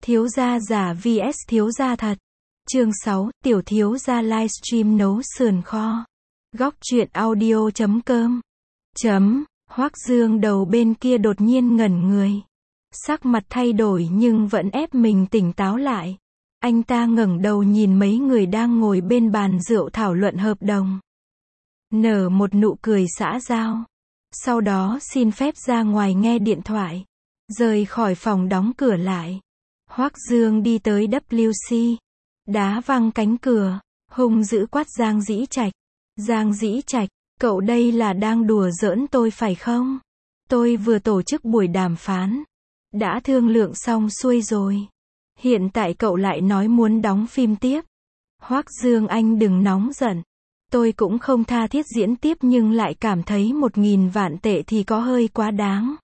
Thiếu gia giả vs thiếu gia thật. Chương 6, tiểu thiếu gia livestream nấu sườn kho. Góc truyện audio.com. Hoắc Dương đầu bên kia đột nhiên ngẩn người. Sắc mặt thay đổi nhưng vẫn ép mình tỉnh táo lại. Anh ta ngẩng đầu nhìn mấy người đang ngồi bên bàn rượu thảo luận hợp đồng. Nở một nụ cười xã giao. Sau đó xin phép ra ngoài nghe điện thoại. Rời khỏi phòng đóng cửa lại. Hoắc Dương đi tới WC. Đá văng cánh cửa. Hung dữ quát Giang Dĩ Trạch. Giang Dĩ Trạch, cậu đây là đang đùa giỡn tôi phải không? Tôi vừa tổ chức buổi đàm phán. Đã thương lượng xong xuôi rồi. Hiện tại cậu lại nói muốn đóng phim tiếp. Hoắc Dương anh đừng nóng giận. Tôi cũng không tha thiết diễn tiếp nhưng lại cảm thấy 1.000 vạn tệ thì có hơi quá đáng.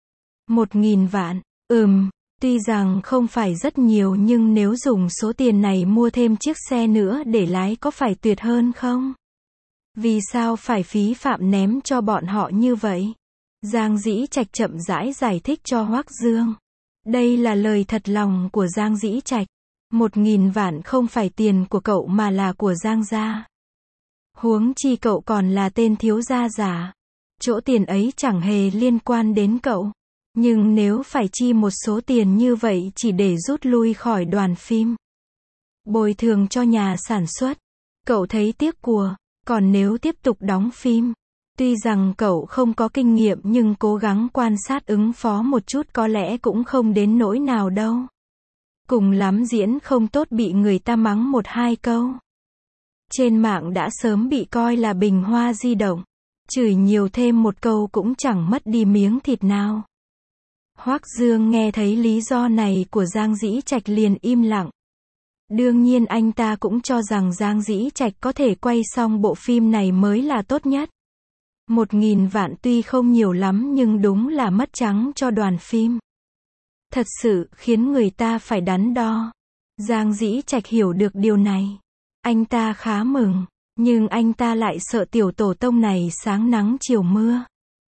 1.000 vạn, tuy rằng không phải rất nhiều nhưng nếu dùng số tiền này mua thêm chiếc xe nữa để lái có phải tuyệt hơn không? Vì sao phải phí phạm ném cho bọn họ như vậy? Giang Dĩ Trạch chậm rãi giải thích cho Hoắc Dương. Đây là lời thật lòng của Giang Dĩ Trạch. 1.000 vạn không phải tiền của cậu mà là của Giang gia. Huống chi cậu còn là tên thiếu gia giả. Chỗ tiền ấy chẳng hề liên quan đến cậu. Nhưng nếu phải chi một số tiền như vậy chỉ để rút lui khỏi đoàn phim, bồi thường cho nhà sản xuất, cậu thấy tiếc của. Còn nếu tiếp tục đóng phim, tuy rằng cậu không có kinh nghiệm nhưng cố gắng quan sát ứng phó một chút có lẽ cũng không đến nỗi nào đâu. Cùng lắm diễn không tốt bị người ta mắng 1-2 câu. Trên mạng đã sớm bị coi là bình hoa di động. Chửi nhiều thêm một câu cũng chẳng mất đi miếng thịt nào. Hoắc Dương nghe thấy lý do này của Giang Dĩ Trạch liền im lặng. Đương nhiên anh ta cũng cho rằng Giang Dĩ Trạch có thể quay xong bộ phim này mới là tốt nhất. 1.000 vạn tuy không nhiều lắm nhưng đúng là mất trắng cho đoàn phim. Thật sự khiến người ta phải đắn đo. Giang Dĩ Trạch hiểu được điều này. Anh ta khá mừng, nhưng anh ta lại sợ tiểu tổ tông này sáng nắng chiều mưa.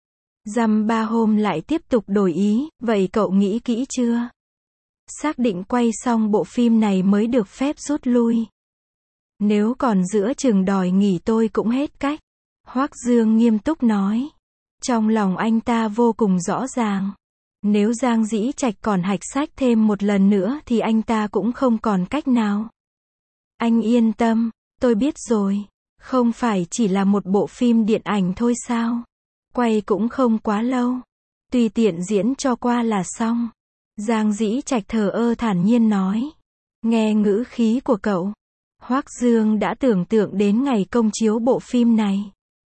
Dăm ba hôm lại tiếp tục đổi ý, vậy cậu nghĩ kỹ chưa? Xác định quay xong bộ phim này mới được phép rút lui. Nếu còn giữa chừng đòi nghỉ tôi cũng hết cách. Hoắc Dương nghiêm túc nói. Trong lòng anh ta vô cùng rõ ràng. Nếu Giang Dĩ Trạch còn hạch sách thêm một lần nữa thì anh ta cũng không còn cách nào. Anh yên tâm, tôi biết rồi. Không phải chỉ là một bộ phim điện ảnh thôi sao? Quay cũng không quá lâu. Tùy tiện diễn cho qua là xong. Giang Dĩ Trạch thờ ơ thản nhiên nói. Nghe ngữ khí của cậu, Hoắc Dương đã tưởng tượng đến ngày công chiếu bộ phim này.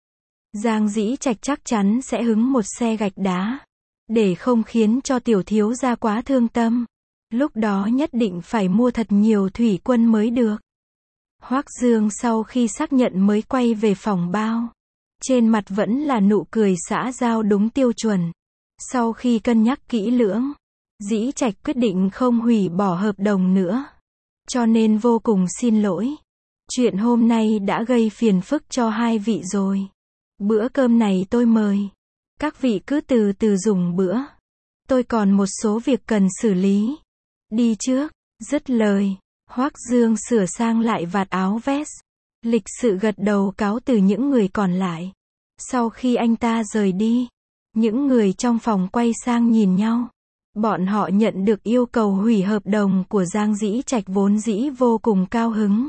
Giang Dĩ Trạch chắc chắn sẽ hứng một xe gạch đá. Để không khiến cho tiểu thiếu gia quá thương tâm. Lúc đó nhất định phải mua thật nhiều thủy quân mới được. Hoắc Dương sau khi xác nhận mới quay về phòng bao. Trên mặt vẫn là nụ cười xã giao đúng tiêu chuẩn. Sau khi cân nhắc kỹ lưỡng, Dĩ Trạch quyết định không hủy bỏ hợp đồng nữa. Cho nên vô cùng xin lỗi. Chuyện hôm nay đã gây phiền phức cho hai vị rồi. Bữa cơm này tôi mời. Các vị cứ từ từ dùng bữa. Tôi còn một số việc cần xử lý. Đi trước. Dứt lời, Hoắc Dương sửa sang lại vạt áo vest. Lịch sự gật đầu cáo từ những người còn lại. Sau khi anh ta rời đi, những người trong phòng quay sang nhìn nhau. Bọn họ nhận được yêu cầu hủy hợp đồng của Giang Dĩ Trạch vốn dĩ vô cùng cao hứng.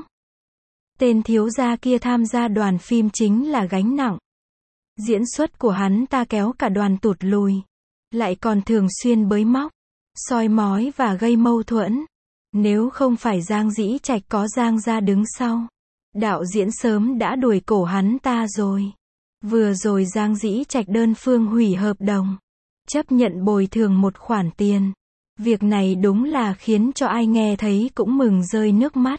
Tên thiếu gia kia tham gia đoàn phim chính là gánh nặng. Diễn xuất của hắn ta kéo cả đoàn tụt lùi. Lại còn thường xuyên bới móc, soi mói và gây mâu thuẫn. Nếu không phải Giang Dĩ Trạch có Giang gia đứng sau, đạo diễn sớm đã đuổi cổ hắn ta rồi. Vừa rồi Giang Dĩ Trạch đơn phương hủy hợp đồng, chấp nhận bồi thường một khoản tiền. Việc này đúng là khiến cho ai nghe thấy cũng mừng rơi nước mắt.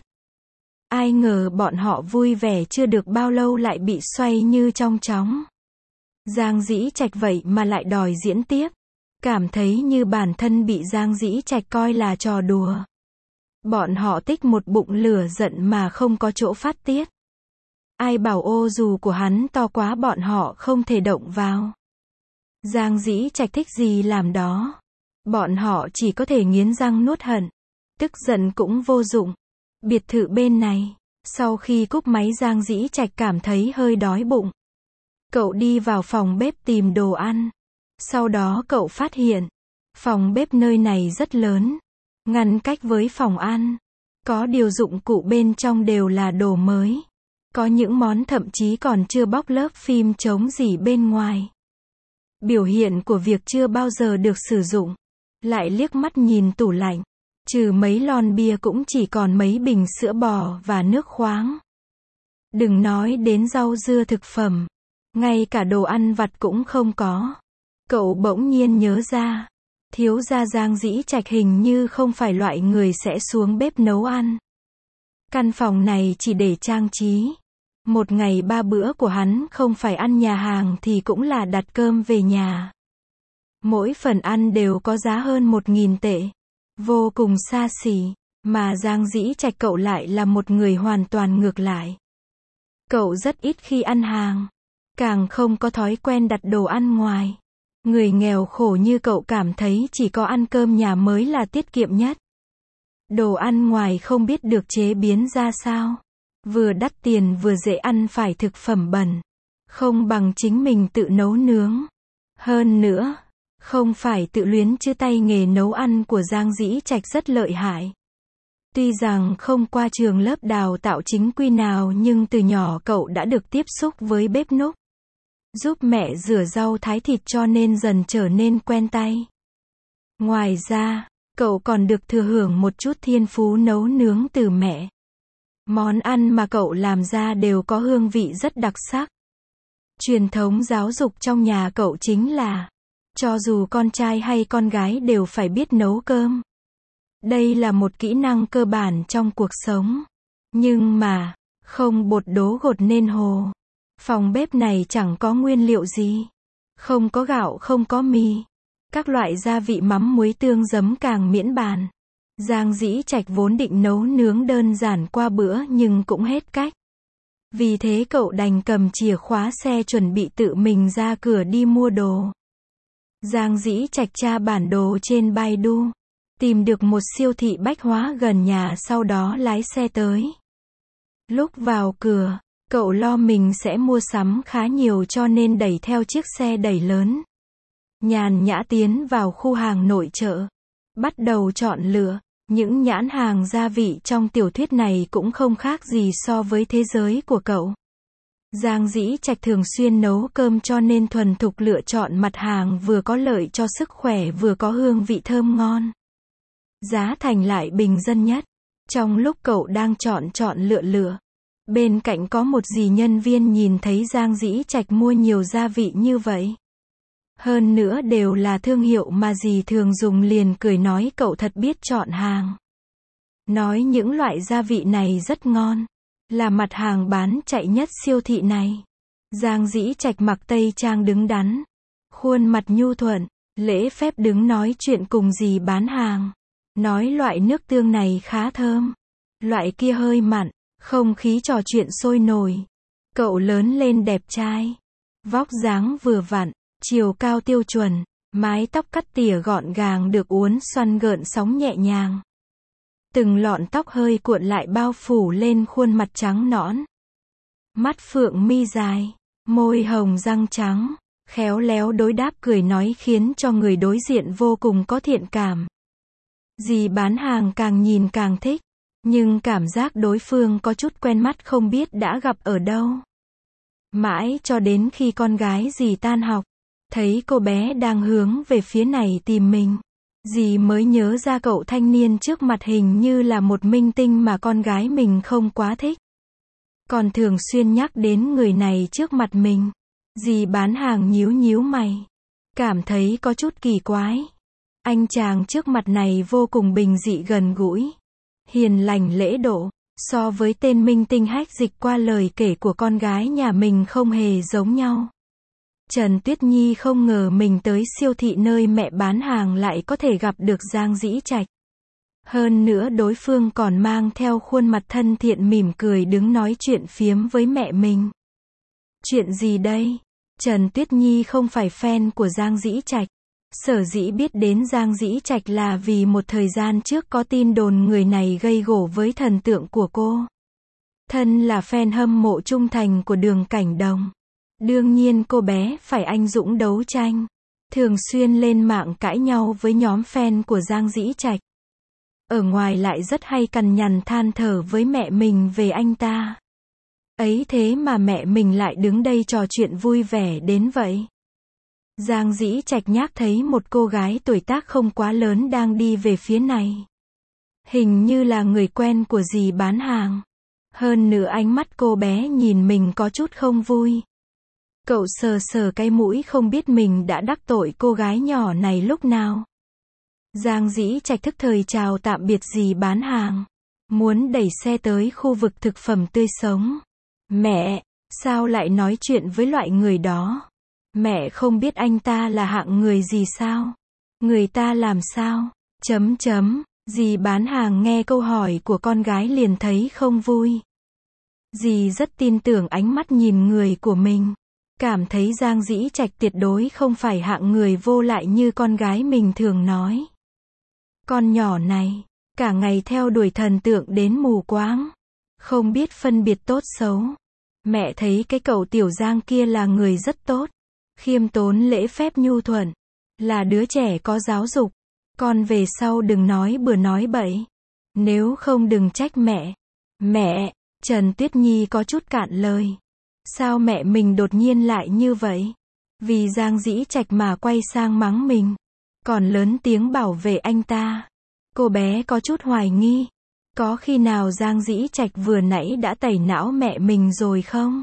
Ai ngờ bọn họ vui vẻ chưa được bao lâu lại bị xoay như trong chóng. Giang Dĩ Trạch vậy mà lại đòi diễn tiếp. Cảm thấy như bản thân bị Giang Dĩ Trạch coi là trò đùa. Bọn họ tích một bụng lửa giận mà không có chỗ phát tiết. Ai bảo ô dù của hắn to quá bọn họ không thể động vào. Giang Dĩ Trạch thích gì làm đó. Bọn họ chỉ có thể nghiến răng nuốt hận. Tức giận cũng vô dụng. Biệt thự bên này, sau khi cúp máy Giang Dĩ Trạch cảm thấy hơi đói bụng. Cậu đi vào phòng bếp tìm đồ ăn. Sau đó cậu phát hiện, phòng bếp nơi này rất lớn, ngăn cách với phòng ăn. Có điều dụng cụ bên trong đều là đồ mới. Có những món thậm chí còn chưa bóc lớp phim chống rỉ bên ngoài. Biểu hiện của việc chưa bao giờ được sử dụng. Lại liếc mắt nhìn tủ lạnh. Trừ mấy lon bia cũng chỉ còn mấy bình sữa bò và nước khoáng. Đừng nói đến rau dưa thực phẩm. Ngay cả đồ ăn vặt cũng không có. Cậu bỗng nhiên nhớ ra. Thiếu gia Giang Dĩ Trạch hình như không phải loại người sẽ xuống bếp nấu ăn. Căn phòng này chỉ để trang trí. Một ngày 3 bữa của hắn không phải ăn nhà hàng thì cũng là đặt cơm về nhà. Mỗi phần ăn đều có giá hơn 1.000 tệ. Vô cùng xa xỉ. Mà Giang Dĩ Trạch cậu lại là một người hoàn toàn ngược lại. Cậu rất ít khi ăn hàng. Càng không có thói quen đặt đồ ăn ngoài. Người nghèo khổ như cậu cảm thấy chỉ có ăn cơm nhà mới là tiết kiệm nhất. Đồ ăn ngoài không biết được chế biến ra sao. Vừa đắt tiền vừa dễ ăn phải thực phẩm bẩn. Không bằng chính mình tự nấu nướng. Hơn nữa, không phải tự luyến chứ tay nghề nấu ăn của Giang Dĩ Trạch rất lợi hại. Tuy rằng không qua trường lớp đào tạo chính quy nào nhưng từ nhỏ cậu đã được tiếp xúc với bếp núc. Giúp mẹ rửa rau thái thịt cho nên dần trở nên quen tay. Ngoài ra, cậu còn được thừa hưởng một chút thiên phú nấu nướng từ mẹ. Món ăn mà cậu làm ra đều có hương vị rất đặc sắc. Truyền thống giáo dục trong nhà cậu chính là, cho dù con trai hay con gái đều phải biết nấu cơm. Đây là một kỹ năng cơ bản trong cuộc sống. Nhưng mà, không bột đố gột nên hồ. Phòng bếp này chẳng có nguyên liệu gì. Không có gạo, không có mì. Các loại gia vị mắm muối tương giấm càng miễn bàn. Giang Dĩ Trạch vốn định nấu nướng đơn giản qua bữa nhưng cũng hết cách. Vì thế cậu đành cầm chìa khóa xe chuẩn bị tự mình ra cửa đi mua đồ. Giang Dĩ Trạch tra bản đồ trên Baidu. Tìm được một siêu thị bách hóa gần nhà sau đó lái xe tới. Lúc vào cửa, cậu lo mình sẽ mua sắm khá nhiều cho nên đẩy theo chiếc xe đẩy lớn. Nhàn nhã tiến vào khu hàng nội trợ. Bắt đầu chọn lựa. Những nhãn hàng gia vị trong tiểu thuyết này cũng không khác gì so với thế giới của cậu. Giang Dĩ Trạch thường xuyên nấu cơm cho nên thuần thục lựa chọn mặt hàng vừa có lợi cho sức khỏe vừa có hương vị thơm ngon. Giá thành lại bình dân nhất. Trong lúc cậu đang chọn lựa, bên cạnh có một dì nhân viên nhìn thấy Giang Dĩ Trạch mua nhiều gia vị như vậy. Hơn nữa đều là thương hiệu mà dì thường dùng liền cười nói cậu thật biết chọn hàng. Nói những loại gia vị này rất ngon. Là mặt hàng bán chạy nhất siêu thị này. Giang Dĩ Trạch mặc tây trang đứng đắn. Khuôn mặt nhu thuận, lễ phép đứng nói chuyện cùng dì bán hàng. Nói loại nước tương này khá thơm. Loại kia hơi mặn, không khí trò chuyện sôi nổi. Cậu lớn lên đẹp trai. Vóc dáng vừa vặn, chiều cao tiêu chuẩn, mái tóc cắt tỉa gọn gàng được uốn xoăn gợn sóng nhẹ nhàng. Từng lọn tóc hơi cuộn lại bao phủ lên khuôn mặt trắng nõn. Mắt phượng mi dài, môi hồng răng trắng, khéo léo đối đáp cười nói khiến cho người đối diện vô cùng có thiện cảm. Dì bán hàng càng nhìn càng thích, nhưng cảm giác đối phương có chút quen mắt không biết đã gặp ở đâu. Mãi cho đến khi con gái dì tan học, thấy cô bé đang hướng về phía này tìm mình. Dì mới nhớ ra cậu thanh niên trước mặt hình như là một minh tinh mà con gái mình không quá thích. Còn thường xuyên nhắc đến người này trước mặt mình. Dì bán hàng nhíu nhíu mày. Cảm thấy có chút kỳ quái. Anh chàng trước mặt này vô cùng bình dị gần gũi. Hiền lành lễ độ. So với tên minh tinh hách dịch qua lời kể của con gái nhà mình không hề giống nhau. Trần Tuyết Nhi không ngờ mình tới siêu thị nơi mẹ bán hàng lại có thể gặp được Giang Dĩ Trạch. Hơn nữa đối phương còn mang theo khuôn mặt thân thiện mỉm cười đứng nói chuyện phiếm với mẹ mình. Chuyện gì đây? Trần Tuyết Nhi không phải fan của Giang Dĩ Trạch. Sở dĩ biết đến Giang Dĩ Trạch là vì một thời gian trước có tin đồn người này gây gổ với thần tượng của cô. Thân là fan hâm mộ trung thành của Đường Cảnh Đồng. Đương nhiên cô bé phải anh dũng đấu tranh. Thường xuyên lên mạng cãi nhau với nhóm fan của Giang Dĩ Trạch. Ở ngoài lại rất hay cằn nhằn than thở với mẹ mình về anh ta. Ấy thế mà mẹ mình lại đứng đây trò chuyện vui vẻ đến vậy. Giang Dĩ Trạch nhác thấy một cô gái tuổi tác không quá lớn đang đi về phía này. Hình như là người quen của dì bán hàng. Hơn nữa ánh mắt cô bé nhìn mình có chút không vui. Cậu sờ sờ cái mũi không biết mình đã đắc tội cô gái nhỏ này lúc nào. Giang Dĩ Trạch thức thời chào tạm biệt dì bán hàng. Muốn đẩy xe tới khu vực thực phẩm tươi sống. Mẹ, sao lại nói chuyện với loại người đó? Mẹ không biết anh ta là hạng người gì sao? Người ta làm sao? Dì bán hàng nghe câu hỏi của con gái liền thấy không vui. Dì rất tin tưởng ánh mắt nhìn người của mình. Cảm thấy Giang Dĩ Trạch tuyệt đối không phải hạng người vô lại như con gái mình thường nói. Con nhỏ này, cả ngày theo đuổi thần tượng đến mù quáng. Không biết phân biệt tốt xấu. Mẹ thấy cái cậu tiểu Giang kia là người rất tốt. Khiêm tốn lễ phép nhu thuận. Là đứa trẻ có giáo dục. Con về sau đừng nói bừa nói bậy. Nếu không đừng trách mẹ. Mẹ, Trần Tuyết Nhi có chút cạn lời. Sao mẹ mình đột nhiên lại như vậy? Vì Giang Dĩ Trạch mà quay sang mắng mình. Còn lớn tiếng bảo vệ anh ta. Cô bé có chút hoài nghi. Có khi nào Giang Dĩ Trạch vừa nãy đã tẩy não mẹ mình rồi không?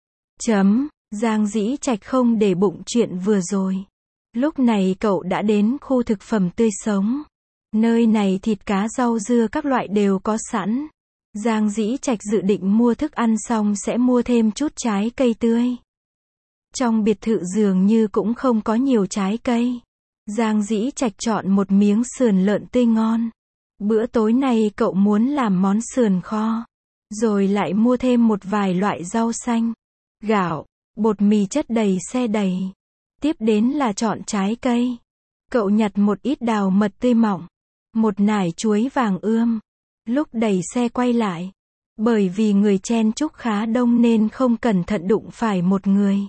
Giang Dĩ Trạch không để bụng chuyện vừa rồi. Lúc này cậu đã đến khu thực phẩm tươi sống. Nơi này thịt cá rau dưa các loại đều có sẵn. Giang Dĩ Trạch dự định mua thức ăn xong sẽ mua thêm chút trái cây tươi. Trong biệt thự dường như cũng không có nhiều trái cây. Giang Dĩ Trạch chọn một miếng sườn lợn tươi ngon. Bữa tối này cậu muốn làm món sườn kho. Rồi lại mua thêm một vài loại rau xanh, gạo, bột mì chất đầy xe đầy. Tiếp đến là chọn trái cây. Cậu nhặt một ít đào mật tươi mọng, một nải chuối vàng ươm. Lúc đẩy xe quay lại, bởi vì người chen chúc khá đông nên không cẩn thận đụng phải một người.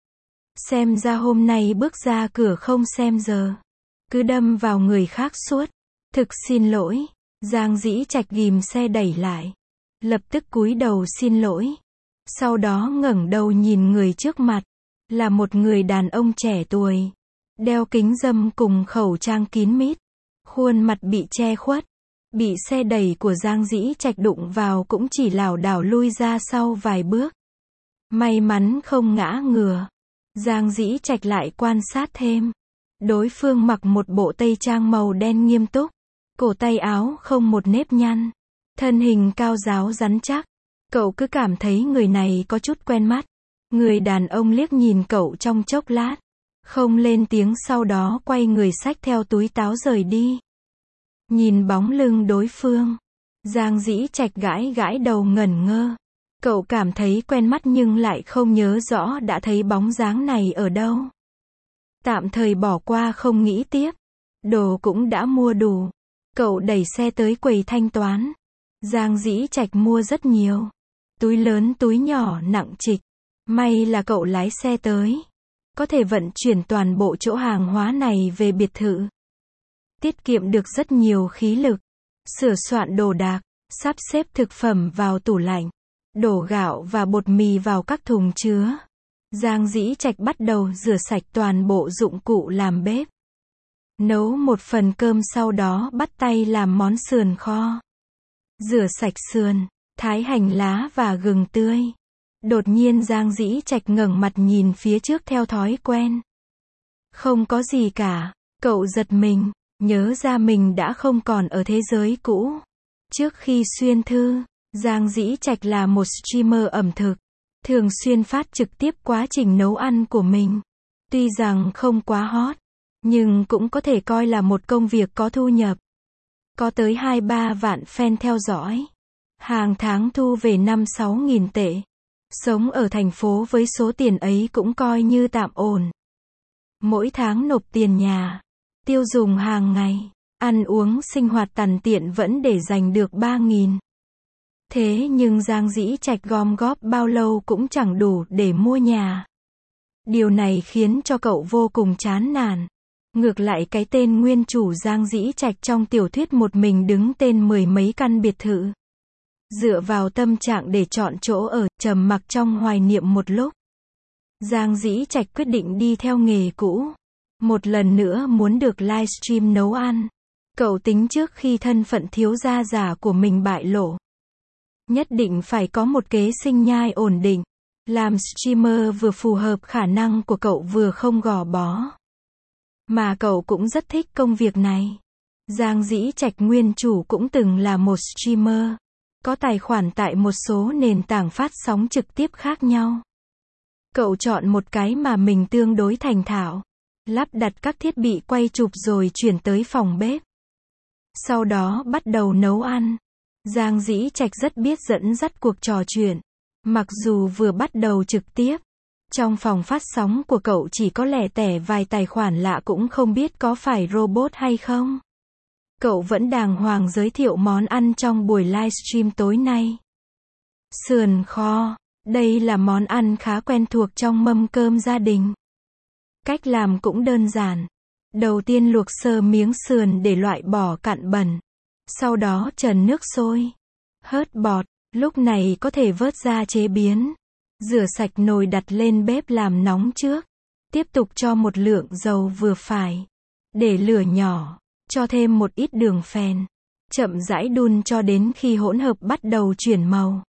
Xem ra hôm nay bước ra cửa không xem giờ, cứ đâm vào người khác suốt. Thực xin lỗi. Giang Dĩ Trạch ghim xe đẩy lại. Lập tức cúi đầu xin lỗi. Sau đó ngẩng đầu nhìn người trước mặt. Là một người đàn ông trẻ tuổi. Đeo kính râm cùng khẩu trang kín mít. Khuôn mặt bị che khuất. Bị xe đẩy của Giang Dĩ Trạch đụng vào cũng chỉ lảo đảo lui ra sau vài bước. May mắn không ngã ngửa. Giang Dĩ Trạch lại quan sát thêm. Đối phương mặc một bộ tây trang màu đen nghiêm túc. Cổ tay áo không một nếp nhăn. Thân hình cao ráo rắn chắc. Cậu cứ cảm thấy người này có chút quen mắt. Người đàn ông liếc nhìn cậu trong chốc lát. Không lên tiếng, sau đó quay người xách theo túi táo rời đi. Nhìn bóng lưng đối phương, Giang Dĩ Trạch gãi gãi đầu ngẩn ngơ. Cậu cảm thấy quen mắt nhưng lại không nhớ rõ đã thấy bóng dáng này ở đâu. Tạm thời bỏ qua không nghĩ tiếp. Đồ cũng đã mua đủ. Cậu đẩy xe tới quầy thanh toán. Giang Dĩ Trạch mua rất nhiều. Túi lớn túi nhỏ nặng trịch. May là cậu lái xe tới. Có thể vận chuyển toàn bộ chỗ hàng hóa này về biệt thự. Tiết kiệm được rất nhiều khí lực. Sửa soạn đồ đạc. Sắp xếp thực phẩm vào tủ lạnh. Đổ gạo và bột mì vào các thùng chứa. Giang Dĩ Trạch bắt đầu rửa sạch toàn bộ dụng cụ làm bếp. Nấu một phần cơm, sau đó bắt tay làm món sườn kho. Rửa sạch sườn, thái hành lá và gừng tươi. Đột nhiên Giang Dĩ Trạch ngẩng mặt nhìn phía trước theo thói quen. Không có gì cả. Cậu giật mình, nhớ ra mình đã không còn ở thế giới cũ. Trước khi xuyên thư, Giang Dĩ Trạch là một streamer ẩm thực. Thường xuyên phát trực tiếp quá trình nấu ăn của mình. Tuy rằng không quá hot, nhưng cũng có thể coi là một công việc có thu nhập. Có tới 2-3 vạn fan theo dõi. Hàng tháng thu về 5-6 nghìn tệ. Sống ở thành phố với số tiền ấy cũng coi như tạm ổn. mỗi tháng nộp tiền nhà, tiêu dùng hàng ngày, ăn uống sinh hoạt tằn tiện vẫn để dành được 3.000. Thế nhưng Giang Dĩ Trạch gom góp bao lâu cũng chẳng đủ để mua nhà. Điều này khiến cho cậu vô cùng chán nản. Ngược lại cái tên nguyên chủ Giang Dĩ Trạch trong tiểu thuyết một mình đứng tên 10 mấy căn biệt thự. Dựa vào tâm trạng để chọn chỗ ở, trầm mặc trong hoài niệm một lúc, Giang Dĩ Trạch quyết định đi theo nghề cũ. Một lần nữa muốn được livestream nấu ăn. Cậu tính trước khi thân phận thiếu gia giả của mình bại lộ, nhất định phải có một kế sinh nhai ổn định. Làm streamer vừa phù hợp khả năng của cậu vừa không gò bó. Mà cậu cũng rất thích công việc này. Giang Dĩ Trạch nguyên chủ cũng từng là một streamer. Có tài khoản tại một số nền tảng phát sóng trực tiếp khác nhau. Cậu chọn một cái mà mình tương đối thành thạo. Lắp đặt các thiết bị quay chụp rồi chuyển tới phòng bếp. Sau đó bắt đầu nấu ăn. Giang Dĩ Trạch rất biết dẫn dắt cuộc trò chuyện. Mặc dù vừa bắt đầu trực tiếp, trong phòng phát sóng của cậu chỉ có lẻ tẻ vài tài khoản lạ cũng không biết có phải robot hay không. Cậu vẫn đàng hoàng giới thiệu món ăn trong buổi livestream tối nay. Sườn kho. Đây là món ăn khá quen thuộc trong mâm cơm gia đình. Cách làm cũng đơn giản. Đầu tiên luộc sơ miếng sườn để loại bỏ cặn bẩn. Sau đó trần nước sôi. Hớt bọt. Lúc này có thể vớt ra chế biến. Rửa sạch nồi đặt lên bếp làm nóng trước. Tiếp tục cho một lượng dầu vừa phải. Để lửa nhỏ. Cho thêm một ít đường phèn. Chậm rãi đun cho đến khi hỗn hợp bắt đầu chuyển màu.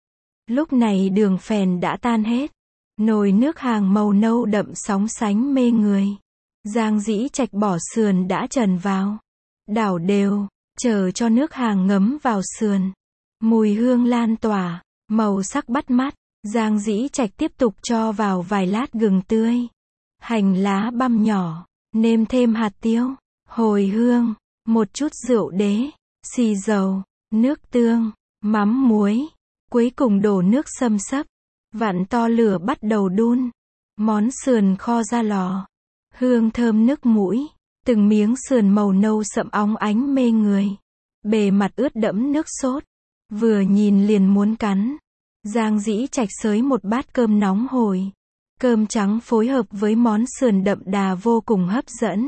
Lúc này đường phèn đã tan hết. Nồi nước hàng màu nâu đậm sóng sánh mê người. Giang Dĩ Trạch bỏ sườn đã trần vào. Đảo đều. Chờ cho nước hàng ngấm vào sườn. Mùi hương lan tỏa. Màu sắc bắt mắt. Giang Dĩ Trạch tiếp tục cho vào vài lát gừng tươi. Hành lá băm nhỏ. Nêm thêm hạt tiêu. Hồi hương. Một chút rượu đế. Xì dầu. Nước tương. Mắm muối. Cuối cùng đổ nước xâm xấp. Vặn to lửa bắt đầu đun. Món sườn kho ra lò. Hương thơm nức mũi. Từng miếng sườn màu nâu sậm óng ánh mê người. Bề mặt ướt đẫm nước sốt. Vừa nhìn liền muốn cắn. Giang Dĩ Trạch xới một bát cơm nóng hổi. Cơm trắng phối hợp với món sườn đậm đà vô cùng hấp dẫn.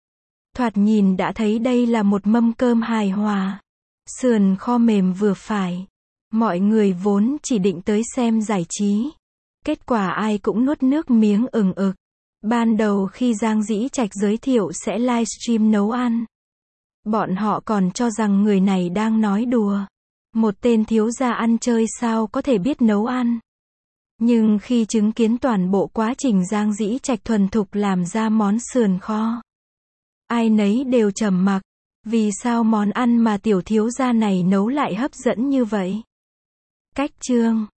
Thoạt nhìn đã thấy đây là một mâm cơm hài hòa. Sườn kho mềm vừa phải. Mọi người vốn chỉ định tới xem giải trí. Kết quả ai cũng nuốt nước miếng ừng ực. Ban đầu khi Giang Dĩ Trạch giới thiệu sẽ livestream nấu ăn, bọn họ còn cho rằng người này đang nói đùa. Một tên thiếu gia ăn chơi sao có thể biết nấu ăn. Nhưng khi chứng kiến toàn bộ quá trình Giang Dĩ Trạch thuần thục làm ra món sườn kho, ai nấy đều trầm mặc. Vì sao món ăn mà tiểu thiếu gia này nấu lại hấp dẫn như vậy? Cách chương